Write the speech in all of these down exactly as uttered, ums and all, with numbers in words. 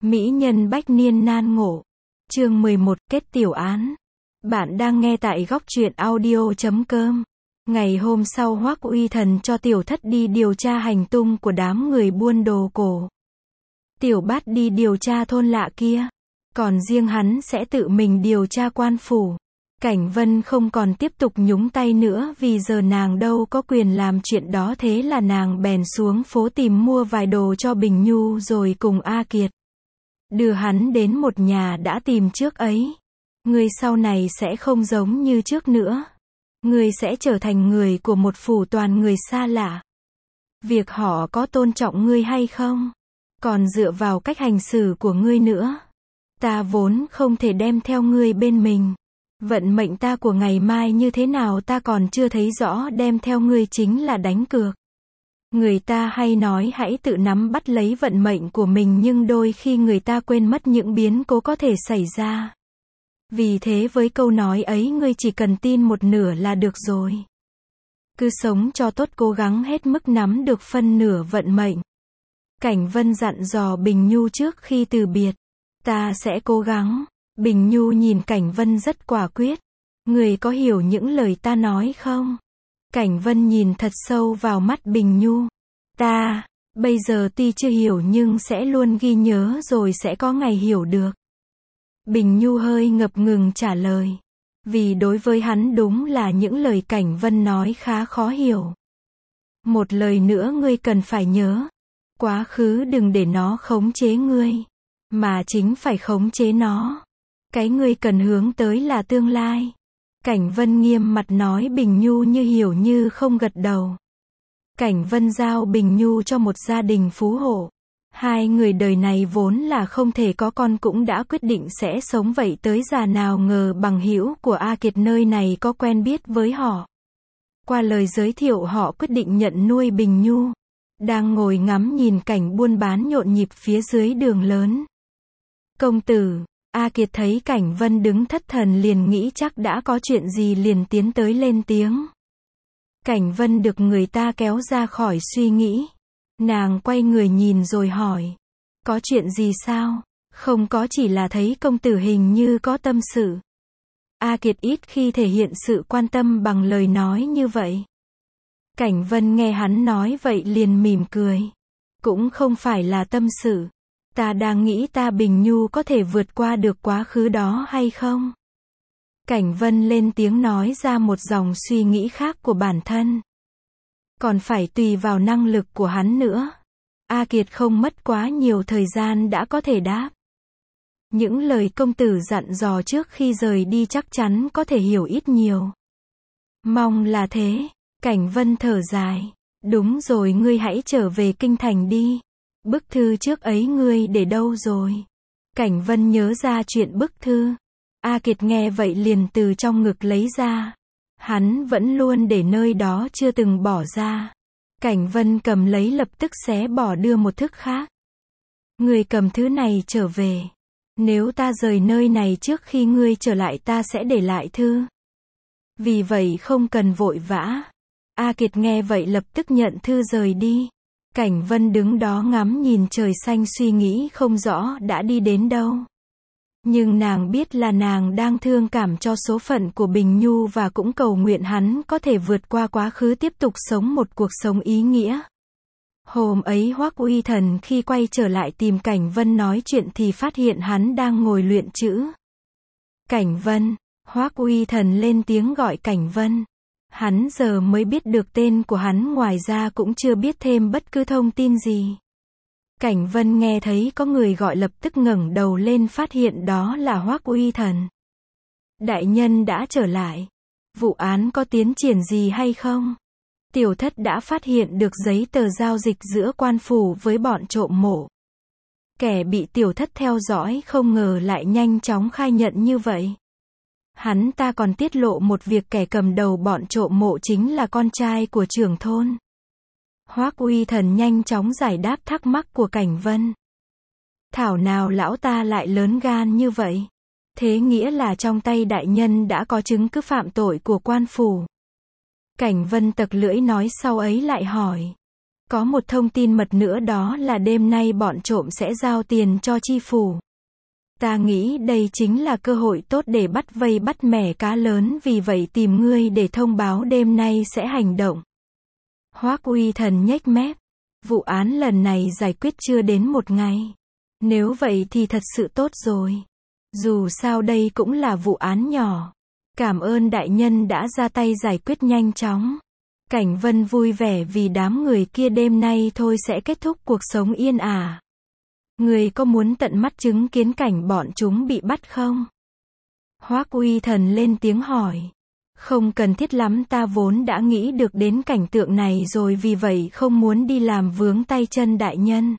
Mỹ nhân bách niên nan ngộ. Chương mười một, kết tiểu án. Bạn đang nghe tại góc truyện audio chấm com. Ngày hôm sau Hoắc Uy Thần cho Tiểu Thất đi điều tra hành tung của đám người buôn đồ cổ. Tiểu Bát đi điều tra thôn lạ kia. Còn riêng hắn sẽ tự mình điều tra quan phủ. Cảnh Vân không còn tiếp tục nhúng tay nữa vì giờ nàng đâu có quyền làm chuyện đó, thế là nàng bèn xuống phố tìm mua vài đồ cho Bình Nhu rồi cùng A Kiệt đưa hắn đến một nhà đã tìm trước ấy. Ngươi sau này sẽ không giống như trước nữa. Ngươi sẽ trở thành người của một phủ toàn người xa lạ. Việc họ có tôn trọng ngươi hay không, còn dựa vào cách hành xử của ngươi nữa. Ta vốn không thể đem theo ngươi bên mình. Vận mệnh ta của ngày mai như thế nào ta còn chưa thấy rõ, đem theo ngươi chính là đánh cược. Người ta hay nói hãy tự nắm bắt lấy vận mệnh của mình, nhưng đôi khi người ta quên mất những biến cố có thể xảy ra. Vì thế với câu nói ấy ngươi chỉ cần tin một nửa là được rồi. Cứ sống cho tốt, cố gắng hết mức nắm được phân nửa vận mệnh. Cảnh Vân dặn dò Bình Nhu trước khi từ biệt. Ta sẽ cố gắng. Bình Nhu nhìn Cảnh Vân rất quả quyết. Người có hiểu những lời ta nói không? Cảnh Vân nhìn thật sâu vào mắt Bình Nhu. Ta, bây giờ tuy chưa hiểu nhưng sẽ luôn ghi nhớ rồi sẽ có ngày hiểu được. Bình Nhu hơi ngập ngừng trả lời. Vì đối với hắn đúng là những lời Cảnh Vân nói khá khó hiểu. Một lời nữa ngươi cần phải nhớ. Quá khứ đừng để nó khống chế ngươi, mà chính phải khống chế nó. Cái ngươi cần hướng tới là tương lai. Cảnh Vân nghiêm mặt nói. Bình Nhu như hiểu như không gật đầu. Cảnh Vân giao Bình Nhu cho một gia đình phú hộ. Hai người đời này vốn là không thể có con cũng đã quyết định sẽ sống vậy tới già, nào ngờ bằng hữu của A Kiệt nơi này có quen biết với họ. Qua lời giới thiệu họ quyết định nhận nuôi Bình Nhu. Đang ngồi ngắm nhìn cảnh buôn bán nhộn nhịp phía dưới đường lớn. Công tử. A Kiệt thấy Cảnh Vân đứng thất thần liền nghĩ chắc đã có chuyện gì, liền tiến tới lên tiếng. Cảnh Vân được người ta kéo ra khỏi suy nghĩ. Nàng quay người nhìn rồi hỏi. Có chuyện gì sao? Không có, chỉ là thấy công tử hình như có tâm sự. A Kiệt ít khi thể hiện sự quan tâm bằng lời nói như vậy. Cảnh Vân nghe hắn nói vậy liền mỉm cười. Cũng không phải là tâm sự. Ta đang nghĩ ta Bình Nhu có thể vượt qua được quá khứ đó hay không? Cảnh Vân lên tiếng nói ra một dòng suy nghĩ khác của bản thân. Còn phải tùy vào năng lực của hắn nữa. A Kiệt không mất quá nhiều thời gian đã có thể đáp. Những lời công tử dặn dò trước khi rời đi chắc chắn có thể hiểu ít nhiều. Mong là thế. Cảnh Vân thở dài. Đúng rồi, ngươi hãy trở về kinh thành đi. Bức thư trước ấy ngươi để đâu rồi? Cảnh Vân nhớ ra chuyện bức thư. A Kiệt nghe vậy liền từ trong ngực lấy ra. Hắn vẫn luôn để nơi đó chưa từng bỏ ra. Cảnh Vân cầm lấy lập tức xé bỏ đưa một thức khác. Ngươi cầm thứ này trở về. Nếu ta rời nơi này trước khi ngươi trở lại ta sẽ để lại thư. Vì vậy không cần vội vã. A Kiệt nghe vậy lập tức nhận thư rời đi. Cảnh Vân đứng đó ngắm nhìn trời xanh suy nghĩ không rõ đã đi đến đâu. Nhưng nàng biết là nàng đang thương cảm cho số phận của Bình Nhu và cũng cầu nguyện hắn có thể vượt qua quá khứ, tiếp tục sống một cuộc sống ý nghĩa. Hôm ấy Hoắc Uy Thần khi quay trở lại tìm Cảnh Vân nói chuyện thì phát hiện hắn đang ngồi luyện chữ. Cảnh Vân. Hoắc Uy Thần lên tiếng gọi Cảnh Vân. Hắn giờ mới biết được tên của hắn, ngoài ra cũng chưa biết thêm bất cứ thông tin gì. Cảnh Vân nghe thấy có người gọi lập tức ngẩng đầu lên, phát hiện đó là Hoắc Uy Thần. Đại nhân đã trở lại. Vụ án có tiến triển gì hay không? Tiểu Thất đã phát hiện được giấy tờ giao dịch giữa quan phủ với bọn trộm mộ. Kẻ bị Tiểu Thất theo dõi không ngờ lại nhanh chóng khai nhận như vậy. Hắn ta còn tiết lộ một việc, kẻ cầm đầu bọn trộm mộ chính là con trai của trưởng thôn. Hoắc Uy Thần nhanh chóng giải đáp thắc mắc của Cảnh Vân. Thảo nào lão ta lại lớn gan như vậy? Thế nghĩa là trong tay đại nhân đã có chứng cứ phạm tội của quan phủ. Cảnh Vân tặc lưỡi nói, sau ấy lại hỏi. Có một thông tin mật nữa, đó là đêm nay bọn trộm sẽ giao tiền cho chi phủ. Ta nghĩ đây chính là cơ hội tốt để bắt vây bắt mẻ cá lớn, vì vậy tìm ngươi để thông báo đêm nay sẽ hành động. Hoắc Uy Thần nhếch mép. Vụ án lần này giải quyết chưa đến một ngày. Nếu vậy thì thật sự tốt rồi. Dù sao đây cũng là vụ án nhỏ. Cảm ơn đại nhân đã ra tay giải quyết nhanh chóng. Cảnh Vân vui vẻ vì đám người kia đêm nay thôi sẽ kết thúc cuộc sống yên ả. Người có muốn tận mắt chứng kiến cảnh bọn chúng bị bắt không? Hoắc Uy Thần lên tiếng hỏi. Không cần thiết lắm, ta vốn đã nghĩ được đến cảnh tượng này rồi, vì vậy không muốn đi làm vướng tay chân đại nhân.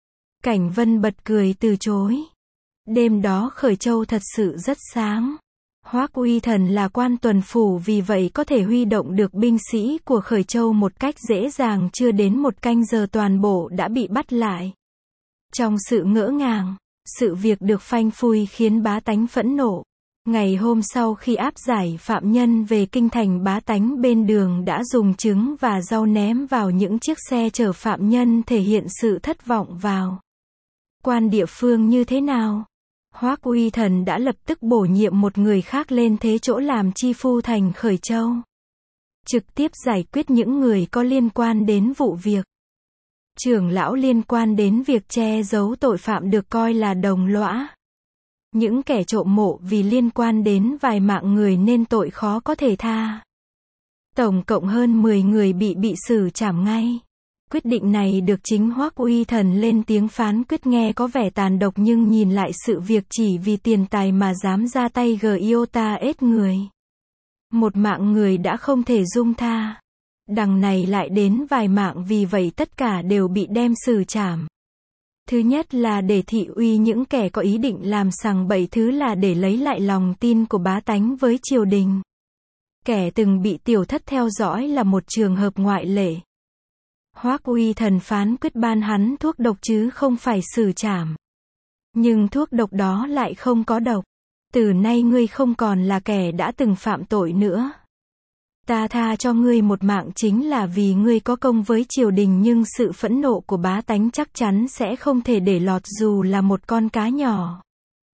Cảnh Vân bật cười từ chối. Đêm đó Khởi Châu thật sự rất sáng. Hoắc Uy Thần là quan tuần phủ, vì vậy có thể huy động được binh sĩ của Khởi Châu một cách dễ dàng, chưa đến một canh giờ toàn bộ đã bị bắt lại. Trong sự ngỡ ngàng, sự việc được phanh phui khiến bá tánh phẫn nộ. Ngày hôm sau khi áp giải phạm nhân về kinh thành, bá tánh bên đường đã dùng trứng và rau ném vào những chiếc xe chở phạm nhân, thể hiện sự thất vọng vào. Quan địa phương như thế nào? Hoắc Uy Thần đã lập tức bổ nhiệm một người khác lên thế chỗ làm chi phu thành Khởi Châu. Trực tiếp giải quyết những người có liên quan đến vụ việc. Trưởng lão liên quan đến việc che giấu tội phạm được coi là đồng lõa. Những kẻ trộm mộ vì liên quan đến vài mạng người nên tội khó có thể tha. Tổng cộng hơn mười người bị bị xử trảm ngay. Quyết định này được chính Hoắc Uy Thần lên tiếng phán quyết, nghe có vẻ tàn độc, nhưng nhìn lại sự việc chỉ vì tiền tài mà dám ra tay giota ết người. Một mạng người đã không thể dung tha. Đằng này lại đến vài mạng, vì vậy tất cả đều bị đem xử trảm. Thứ nhất là để thị uy những kẻ có ý định làm sằng bậy, thứ là để lấy lại lòng tin của bá tánh với triều đình. Kẻ từng bị tiểu thất theo dõi là một trường hợp ngoại lệ. Hoắc Uy Thần phán quyết ban hắn thuốc độc chứ không phải xử trảm. Nhưng thuốc độc đó lại không có độc. Từ nay ngươi không còn là kẻ đã từng phạm tội nữa. Ta tha cho ngươi một mạng chính là vì ngươi có công với triều đình, nhưng sự phẫn nộ của bá tánh chắc chắn sẽ không thể để lọt dù là một con cá nhỏ.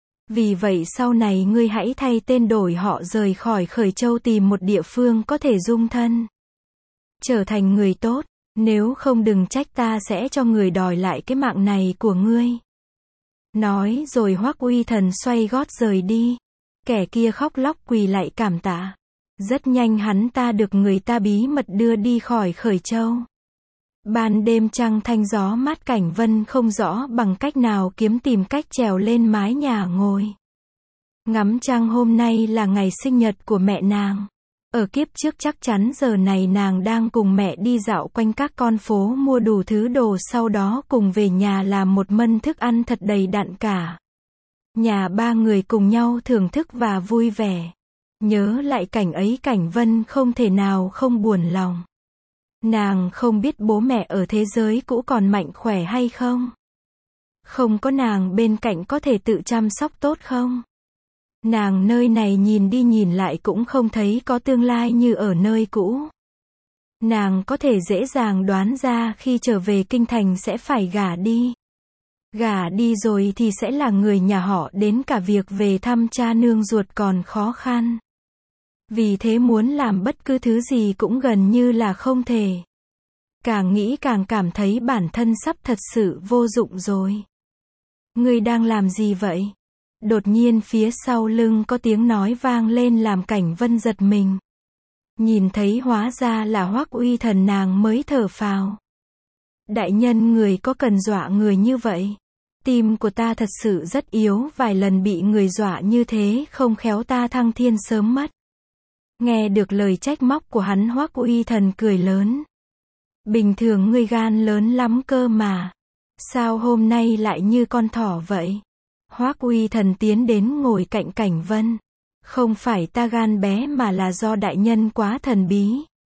Vì vậy sau này ngươi hãy thay tên đổi họ, rời khỏi Khởi Châu, tìm một địa phương có thể dung thân. Trở thành người tốt, nếu không đừng trách ta sẽ cho người đòi lại cái mạng này của ngươi. Nói rồi Hoắc Uy Thần xoay gót rời đi. Kẻ kia khóc lóc quỳ lại cảm tạ. Rất nhanh hắn ta được người ta bí mật đưa đi khỏi Khởi Châu. Ban đêm trăng thanh gió mát, Cảnh Vân không rõ bằng cách nào kiếm tìm cách trèo lên mái nhà ngồi ngắm trăng. Hôm nay là ngày sinh nhật của mẹ nàng. Ở kiếp trước chắc chắn giờ này nàng đang cùng mẹ đi dạo quanh các con phố mua đủ thứ đồ, sau đó cùng về nhà làm một mâm thức ăn thật đầy đặn cả. Nhà ba người cùng nhau thưởng thức và vui vẻ. Nhớ lại cảnh ấy, Cảnh Vân không thể nào không buồn lòng. Nàng không biết bố mẹ ở thế giới cũ còn mạnh khỏe hay không? Không có nàng bên cạnh có thể tự chăm sóc tốt không? Nàng nơi này nhìn đi nhìn lại cũng không thấy có tương lai như ở nơi cũ. Nàng có thể dễ dàng đoán ra khi trở về kinh thành sẽ phải gả đi. Gả đi rồi thì sẽ là người nhà họ, đến cả việc về thăm cha nương ruột còn khó khăn. Vì thế muốn làm bất cứ thứ gì cũng gần như là không thể. Càng nghĩ càng cảm thấy bản thân sắp thật sự vô dụng rồi. Ngươi đang làm gì vậy? Đột nhiên phía sau lưng có tiếng nói vang lên làm Cảnh Vân giật mình. Nhìn thấy hóa ra là Hoắc Uy Thần, nàng mới thở phào. Đại nhân, người có cần dọa người như vậy? Tim của ta thật sự rất yếu, vài lần bị người dọa như thế không khéo ta thăng thiên sớm mất. Nghe được lời trách móc của hắn, Hoắc Uy Thần cười lớn. Bình thường ngươi gan lớn lắm cơ mà. Sao hôm nay lại như con thỏ vậy? Hoắc Uy Thần tiến đến ngồi cạnh Cảnh Vân. Không phải ta gan bé mà là do đại nhân quá thần bí.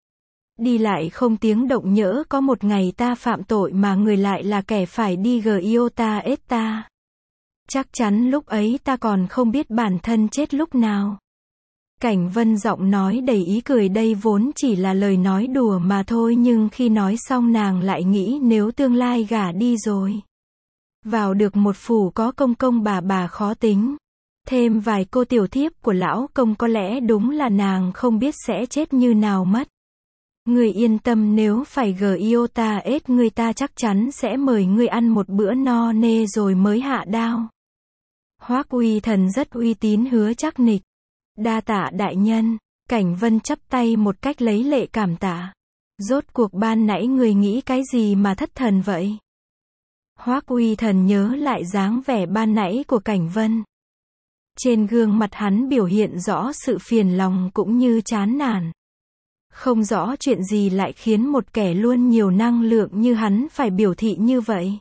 Đi lại không tiếng động, nhỡ có một ngày ta phạm tội mà người lại là kẻ phải đi giota ết ta. Chắc chắn lúc ấy ta còn không biết bản thân chết lúc nào. Cảnh Vân giọng nói đầy ý cười, đây vốn chỉ là lời nói đùa mà thôi, nhưng khi nói xong nàng lại nghĩ nếu tương lai gả đi rồi, vào được một phủ có công công bà bà khó tính, thêm vài cô tiểu thiếp của lão công, có lẽ đúng là nàng không biết sẽ chết như nào mất. Người yên tâm, nếu phải gờ yêu ta ết người ta chắc chắn sẽ mời ngươi ăn một bữa no nê rồi mới hạ đao. Hoắc Uy Thần rất uy tín hứa chắc nịch. Đa tạ đại nhân. Cảnh Vân chắp tay một cách lấy lệ cảm tạ. Rốt cuộc ban nãy người nghĩ cái gì mà thất thần vậy? Hoắc Uy Thần nhớ lại dáng vẻ ban nãy của Cảnh Vân. Trên gương mặt hắn biểu hiện rõ sự phiền lòng cũng như chán nản. Không rõ chuyện gì lại khiến một kẻ luôn nhiều năng lượng như hắn phải biểu thị như vậy.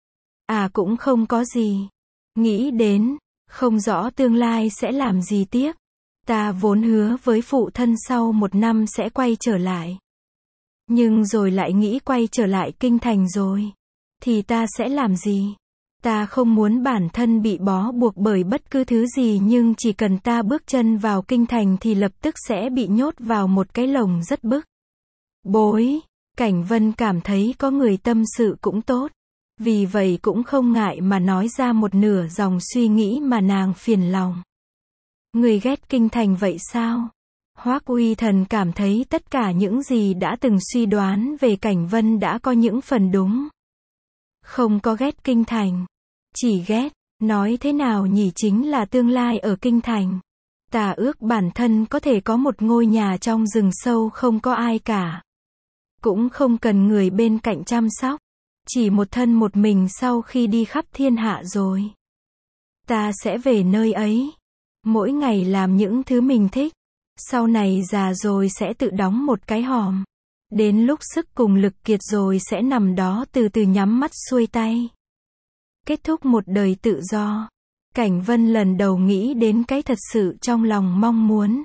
À cũng không có gì. Nghĩ đến, không rõ tương lai sẽ làm gì tiếp. Ta vốn hứa với phụ thân sau một năm sẽ quay trở lại. Nhưng rồi lại nghĩ quay trở lại kinh thành rồi. Thì ta sẽ làm gì? Ta không muốn bản thân bị bó buộc bởi bất cứ thứ gì, nhưng chỉ cần ta bước chân vào kinh thành thì lập tức sẽ bị nhốt vào một cái lồng rất bức. Bối, Cảnh Vân cảm thấy có người tâm sự cũng tốt. Vì vậy cũng không ngại mà nói ra một nửa dòng suy nghĩ mà nàng phiền lòng. Người ghét kinh thành vậy sao? Hoắc Uy Thần cảm thấy tất cả những gì đã từng suy đoán về Cảnh Vân đã có những phần đúng. Không có ghét kinh thành. Chỉ ghét, nói thế nào nhỉ, chính là tương lai ở kinh thành. Ta ước bản thân có thể có một ngôi nhà trong rừng sâu không có ai cả. Cũng không cần người bên cạnh chăm sóc. Chỉ một thân một mình sau khi đi khắp thiên hạ rồi. Ta sẽ về nơi ấy. Mỗi ngày làm những thứ mình thích. Sau này già rồi sẽ tự đóng một cái hòm. Đến lúc sức cùng lực kiệt rồi sẽ nằm đó từ từ nhắm mắt xuôi tay. Kết thúc một đời tự do. Cảnh Vân lần đầu nghĩ đến cái thật sự trong lòng mong muốn.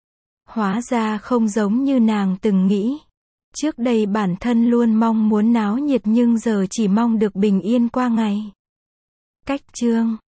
Hóa ra không giống như nàng từng nghĩ. Trước đây bản thân luôn mong muốn náo nhiệt nhưng giờ chỉ mong được bình yên qua ngày. Cách chương